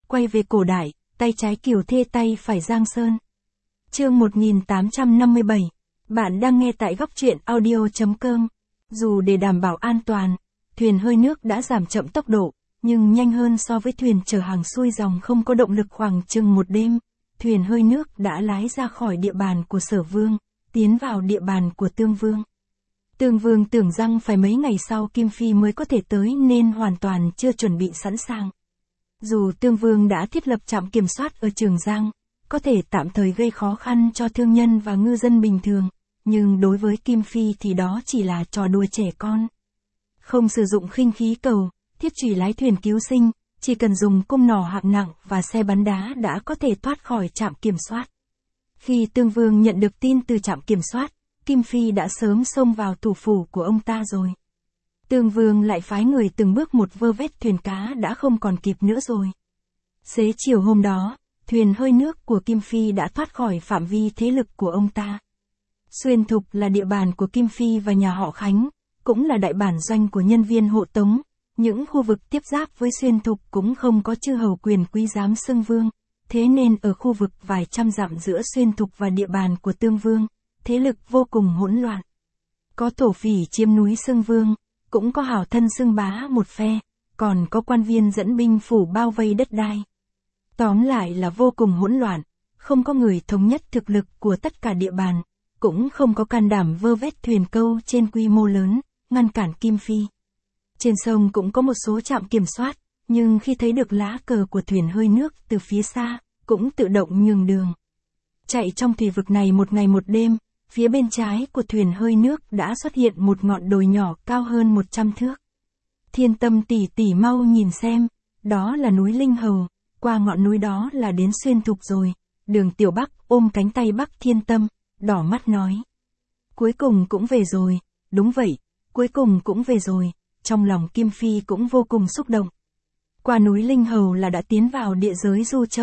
quay về cổ đại, tay trái Kiều Thê tay phải Giang Sơn. Chương 1857. Bạn đang nghe tại góc truyện audio.com. Dù để đảm bảo an toàn, thuyền hơi nước đã giảm chậm tốc độ, nhưng nhanh hơn so với thuyền chở hàng xuôi dòng không có động lực khoảng chừng một đêm. Thuyền hơi nước đã lái ra khỏi địa bàn của Sở Vương, tiến vào địa bàn của Tương Vương. Tương Vương tưởng rằng phải mấy ngày sau Kim Phi mới có thể tới nên hoàn toàn chưa chuẩn bị sẵn sàng. Dù Tương Vương đã thiết lập trạm kiểm soát ở Trường Giang, có thể tạm thời gây khó khăn cho thương nhân và ngư dân bình thường, nhưng đối với Kim Phi thì đó chỉ là trò đùa trẻ con. Không sử dụng khinh khí cầu, thiết chủy lái thuyền cứu sinh, chỉ cần dùng cung nỏ hạng nặng và xe bắn đá đã có thể thoát khỏi trạm kiểm soát. Khi Tương Vương nhận được tin từ trạm kiểm soát, Kim Phi đã sớm xông vào thủ phủ của ông ta rồi. Tương Vương lại phái người từng bước một vơ vét thuyền cá đã không còn kịp nữa rồi. Xế chiều hôm đó, thuyền hơi nước của Kim Phi đã thoát khỏi phạm vi thế lực của ông ta. Xuyên Thục là địa bàn của Kim Phi và nhà họ Khánh, cũng là đại bản doanh của nhân viên hộ tống. Những khu vực tiếp giáp với Xuyên Thục cũng không có chư hầu quyền quý dám xưng vương, thế nên ở khu vực vài trăm dặm giữa Xuyên Thục và địa bàn của Tương Vương, thế lực vô cùng hỗn loạn. Có thổ phỉ chiếm núi xưng vương, cũng có hảo thân xưng bá một phe, còn có quan viên dẫn binh phủ bao vây đất đai. Tóm lại là vô cùng hỗn loạn, không có người thống nhất thực lực của tất cả địa bàn, cũng không có can đảm vơ vét thuyền câu trên quy mô lớn, ngăn cản Kim Phi. Trên sông cũng có một số trạm kiểm soát, nhưng khi thấy được lá cờ của thuyền hơi nước từ phía xa, cũng tự động nhường đường. Chạy trong thủy vực này một ngày một đêm, phía bên trái của thuyền hơi nước đã xuất hiện một ngọn đồi nhỏ cao hơn 100 thước. Thiên Tâm tỷ tỷ mau nhìn xem, đó là núi Linh Hầu, qua ngọn núi đó là đến Xuyên Thục rồi. Đường Tiểu Bắc ôm cánh tay Bắc Thiên Tâm, đỏ mắt nói. Cuối cùng cũng về rồi, đúng vậy, cuối cùng cũng về rồi, trong lòng Kim Phi cũng vô cùng xúc động. Qua núi Linh Hầu là đã tiến vào địa giới Du Châu.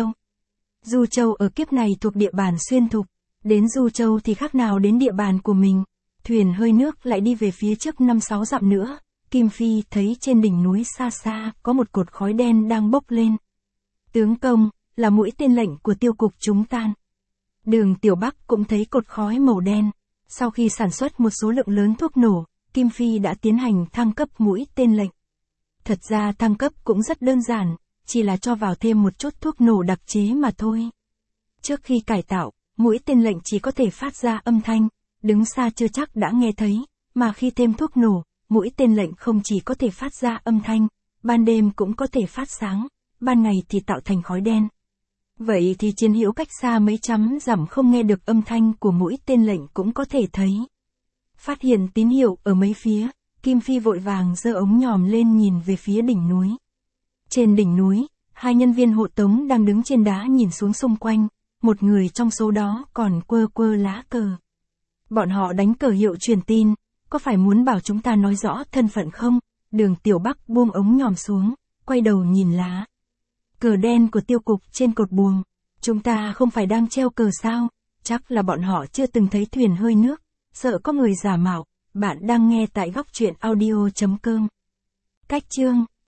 Du Châu ở kiếp này thuộc địa bàn Xuyên Thục, đến Du Châu thì khác nào đến địa bàn của mình. Thuyền hơi nước lại đi về phía trước 5-6 dặm nữa, Kim Phi thấy trên đỉnh núi xa xa có một cột khói đen đang bốc lên. Tướng công, là mũi tên lệnh của tiêu cục chúng tan. Đường Tiểu Bắc cũng thấy cột khói màu đen. Sau khi sản xuất một số lượng lớn thuốc nổ, Kim Phi đã tiến hành thăng cấp mũi tên lệnh. Thật ra thăng cấp cũng rất đơn giản, chỉ là cho vào thêm một chút thuốc nổ đặc chế mà thôi. Trước khi cải tạo, mũi tên lệnh chỉ có thể phát ra âm thanh, đứng xa chưa chắc đã nghe thấy, mà khi thêm thuốc nổ, mũi tên lệnh không chỉ có thể phát ra âm thanh, ban đêm cũng có thể phát sáng, ban ngày thì tạo thành khói đen. Vậy thì chiến hữu cách xa mấy trăm dặm không nghe được âm thanh của mũi tên lệnh cũng có thể thấy. Phát hiện tín hiệu ở mấy phía, Kim Phi vội vàng giơ ống nhòm lên nhìn về phía đỉnh núi. Trên đỉnh núi, hai nhân viên hộ tống đang đứng trên đá nhìn xuống xung quanh, một người trong số đó còn quơ quơ lá cờ. Bọn họ đánh cờ hiệu truyền tin, có phải muốn bảo chúng ta nói rõ thân phận không? Đường Tiểu Bắc buông ống nhòm xuống, quay đầu nhìn lá cờ đen của tiêu cục trên cột buồm. Chúng ta không phải đang treo cờ sao? Chắc là bọn họ chưa từng thấy thuyền hơi nước, sợ có người giả mạo. Bạn đang nghe tại góc truyện audio.com. Cách chương